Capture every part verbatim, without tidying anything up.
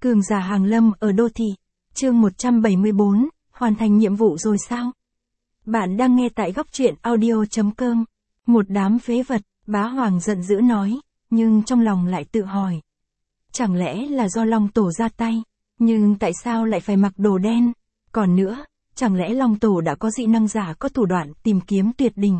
Cường giả hàng lâm ở đô thị. Chương một trăm bảy mươi bốn, hoàn thành nhiệm vụ rồi sao? Bạn đang nghe tại góc truyện audio chấm com. Một đám phế vật, Bá Hoàng giận dữ nói, nhưng trong lòng lại tự hỏi. Chẳng lẽ là do Long Tổ ra tay? Nhưng tại sao lại phải mặc đồ đen? Còn nữa, chẳng lẽ Long Tổ đã có dị năng giả có thủ đoạn tìm kiếm tuyệt đỉnh?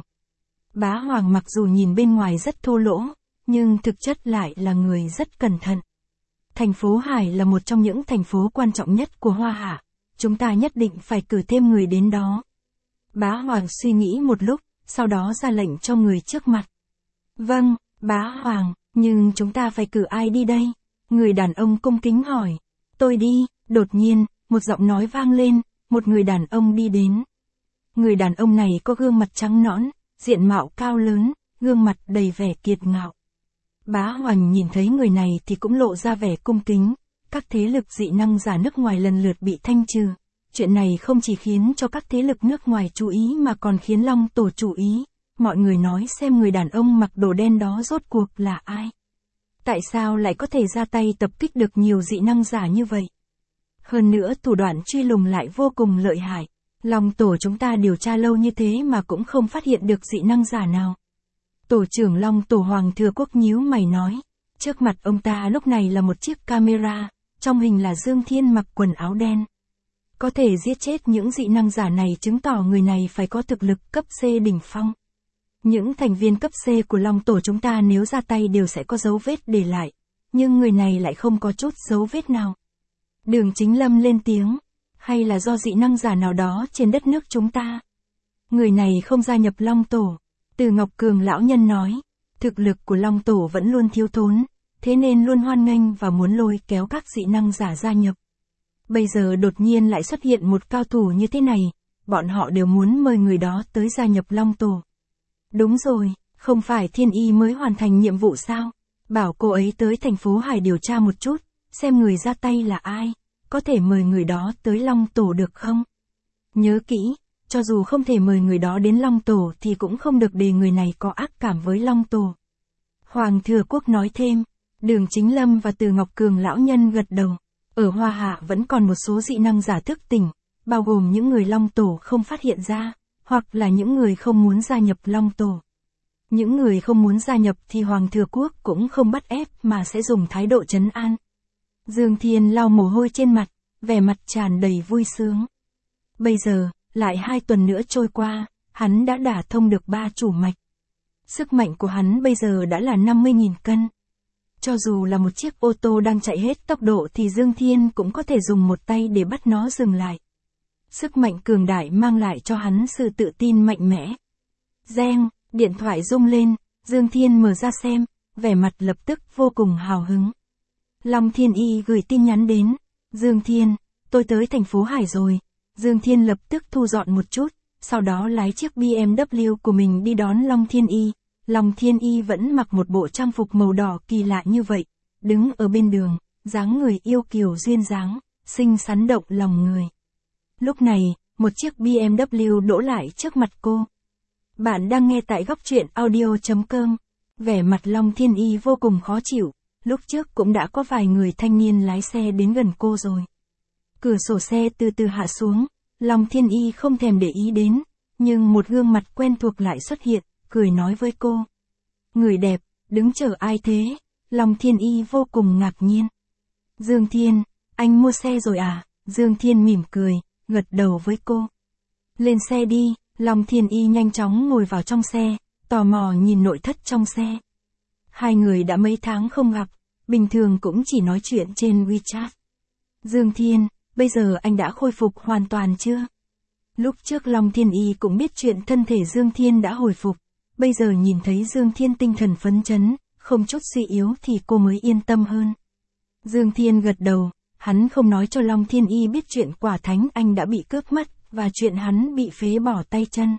Bá Hoàng mặc dù nhìn bên ngoài rất thô lỗ, nhưng thực chất lại là người rất cẩn thận. Thành phố Hải là một trong những thành phố quan trọng nhất của Hoa Hạ. Chúng ta nhất định phải cử thêm người đến đó. Bá Hoàng suy nghĩ một lúc, sau đó ra lệnh cho người trước mặt. Vâng, Bá Hoàng, nhưng chúng ta phải cử ai đi đây? Người đàn ông cung kính hỏi. Tôi đi, đột nhiên, một giọng nói vang lên, một người đàn ông đi đến. Người đàn ông này có gương mặt trắng nõn, diện mạo cao lớn, gương mặt đầy vẻ kiệt ngạo. Bá Hoàng nhìn thấy người này thì cũng lộ ra vẻ cung kính. Các thế lực dị năng giả nước ngoài lần lượt bị thanh trừ. Chuyện này không chỉ khiến cho các thế lực nước ngoài chú ý mà còn khiến Long Tổ chú ý. Mọi người nói xem người đàn ông mặc đồ đen đó rốt cuộc là ai? Tại sao lại có thể ra tay tập kích được nhiều dị năng giả như vậy? Hơn nữa thủ đoạn truy lùng lại vô cùng lợi hại. Long Tổ chúng ta điều tra lâu như thế mà cũng không phát hiện được dị năng giả nào. Tổ trưởng Long Tổ Hoàng Thừa Quốc nhíu mày nói. Trước mặt ông ta lúc này là một chiếc camera, trong hình là Dương Thiên mặc quần áo đen. Có thể giết chết những dị năng giả này chứng tỏ người này phải có thực lực cấp C đỉnh phong. Những thành viên cấp C của Long Tổ chúng ta nếu ra tay đều sẽ có dấu vết để lại, nhưng người này lại không có chút dấu vết nào. Đường Chính Lâm lên tiếng, hay là do dị năng giả nào đó trên đất nước chúng ta? Người này không gia nhập Long Tổ. Từ Ngọc Cường lão nhân nói, thực lực của Long Tổ vẫn luôn thiếu thốn, thế nên luôn hoan nghênh và muốn lôi kéo các dị năng giả gia nhập. Bây giờ đột nhiên lại xuất hiện một cao thủ như thế này, bọn họ đều muốn mời người đó tới gia nhập Long Tổ. Đúng rồi, không phải Thiên Y mới hoàn thành nhiệm vụ sao? Bảo cô ấy tới thành phố Hải điều tra một chút, xem người ra tay là ai, có thể mời người đó tới Long Tổ được không? Nhớ kỹ, cho dù không thể mời người đó đến Long Tổ thì cũng không được để người này có ác cảm với Long Tổ. Hoàng Thừa Quốc nói thêm, Đường Chính Lâm và Từ Ngọc Cường lão nhân gật đầu. Ở Hoa Hạ vẫn còn một số dị năng giả thức tỉnh, bao gồm những người Long Tổ không phát hiện ra, hoặc là những người không muốn gia nhập Long Tổ. Những người không muốn gia nhập thì Hoàng Thừa Quốc cũng không bắt ép mà sẽ dùng thái độ trấn an. Dương Thiên lau mồ hôi trên mặt, vẻ mặt tràn đầy vui sướng. Bây giờ, lại hai tuần nữa trôi qua, hắn đã đả thông được ba chủ mạch. Sức mạnh của hắn bây giờ đã là năm mươi nghìn cân. Cho dù là một chiếc ô tô đang chạy hết tốc độ thì Dương Thiên cũng có thể dùng một tay để bắt nó dừng lại. Sức mạnh cường đại mang lại cho hắn sự tự tin mạnh mẽ. Reng, điện thoại rung lên, Dương Thiên mở ra xem, vẻ mặt lập tức vô cùng hào hứng. Long Thiên Y gửi tin nhắn đến. Dương Thiên, tôi tới thành phố Hải rồi. Dương Thiên lập tức thu dọn một chút, sau đó lái chiếc bê em vê của mình đi đón Long Thiên Y. Long Thiên Y vẫn mặc một bộ trang phục màu đỏ kỳ lạ như vậy, đứng ở bên đường, dáng người yêu kiều duyên dáng, xinh xắn động lòng người. Lúc này, một chiếc bê em vê đỗ lại trước mặt cô. Bạn đang nghe tại góc truyện audio chấm com. Vẻ mặt Long Thiên Y vô cùng khó chịu, lúc trước cũng đã có vài người thanh niên lái xe đến gần cô rồi. Cửa sổ xe từ từ hạ xuống, Long Thiên Y không thèm để ý đến, nhưng một gương mặt quen thuộc lại xuất hiện, cười nói với cô. Người đẹp, đứng chờ ai thế? Long Thiên Y vô cùng ngạc nhiên. Dương Thiên, anh mua xe rồi à? Dương Thiên mỉm cười, gật đầu với cô. Lên xe đi, Long Thiên Y nhanh chóng ngồi vào trong xe, tò mò nhìn nội thất trong xe. Hai người đã mấy tháng không gặp, bình thường cũng chỉ nói chuyện trên WeChat. Dương Thiên, bây giờ anh đã khôi phục hoàn toàn chưa? Lúc trước Long Thiên Y cũng biết chuyện thân thể Dương Thiên đã hồi phục, bây giờ nhìn thấy Dương Thiên tinh thần phấn chấn, không chút suy yếu thì cô mới yên tâm hơn. Dương Thiên gật đầu, hắn không nói cho Long Thiên Y biết chuyện Quả Thánh Anh đã bị cướp mất, và chuyện hắn bị phế bỏ tay chân.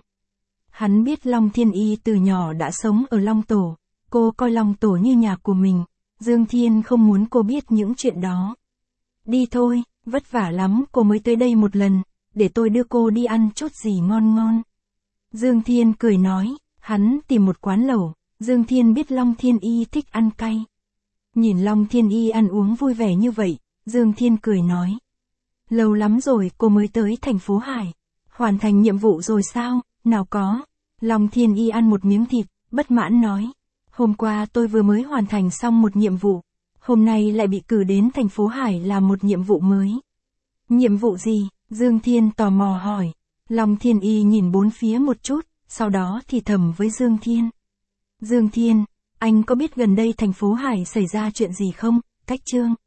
Hắn biết Long Thiên Y từ nhỏ đã sống ở Long Tổ, cô coi Long Tổ như nhà của mình, Dương Thiên không muốn cô biết những chuyện đó. Đi thôi, vất vả lắm cô mới tới đây một lần, để tôi đưa cô đi ăn chút gì ngon ngon. Dương Thiên cười nói, hắn tìm một quán lẩu, Dương Thiên biết Long Thiên Y thích ăn cay. Nhìn Long Thiên Y ăn uống vui vẻ như vậy, Dương Thiên cười nói. Lâu lắm rồi cô mới tới thành phố Hải. Hoàn thành nhiệm vụ rồi sao? Nào có. Long Thiên Y ăn một miếng thịt, bất mãn nói. Hôm qua tôi vừa mới hoàn thành xong một nhiệm vụ. Hôm nay lại bị cử đến thành phố Hải làm một nhiệm vụ mới. Nhiệm vụ gì? Dương Thiên tò mò hỏi. Long Thiên Y nhìn bốn phía một chút, sau đó thì thầm với Dương Thiên. Dương Thiên, anh có biết gần đây thành phố Hải xảy ra chuyện gì không? Cách Trương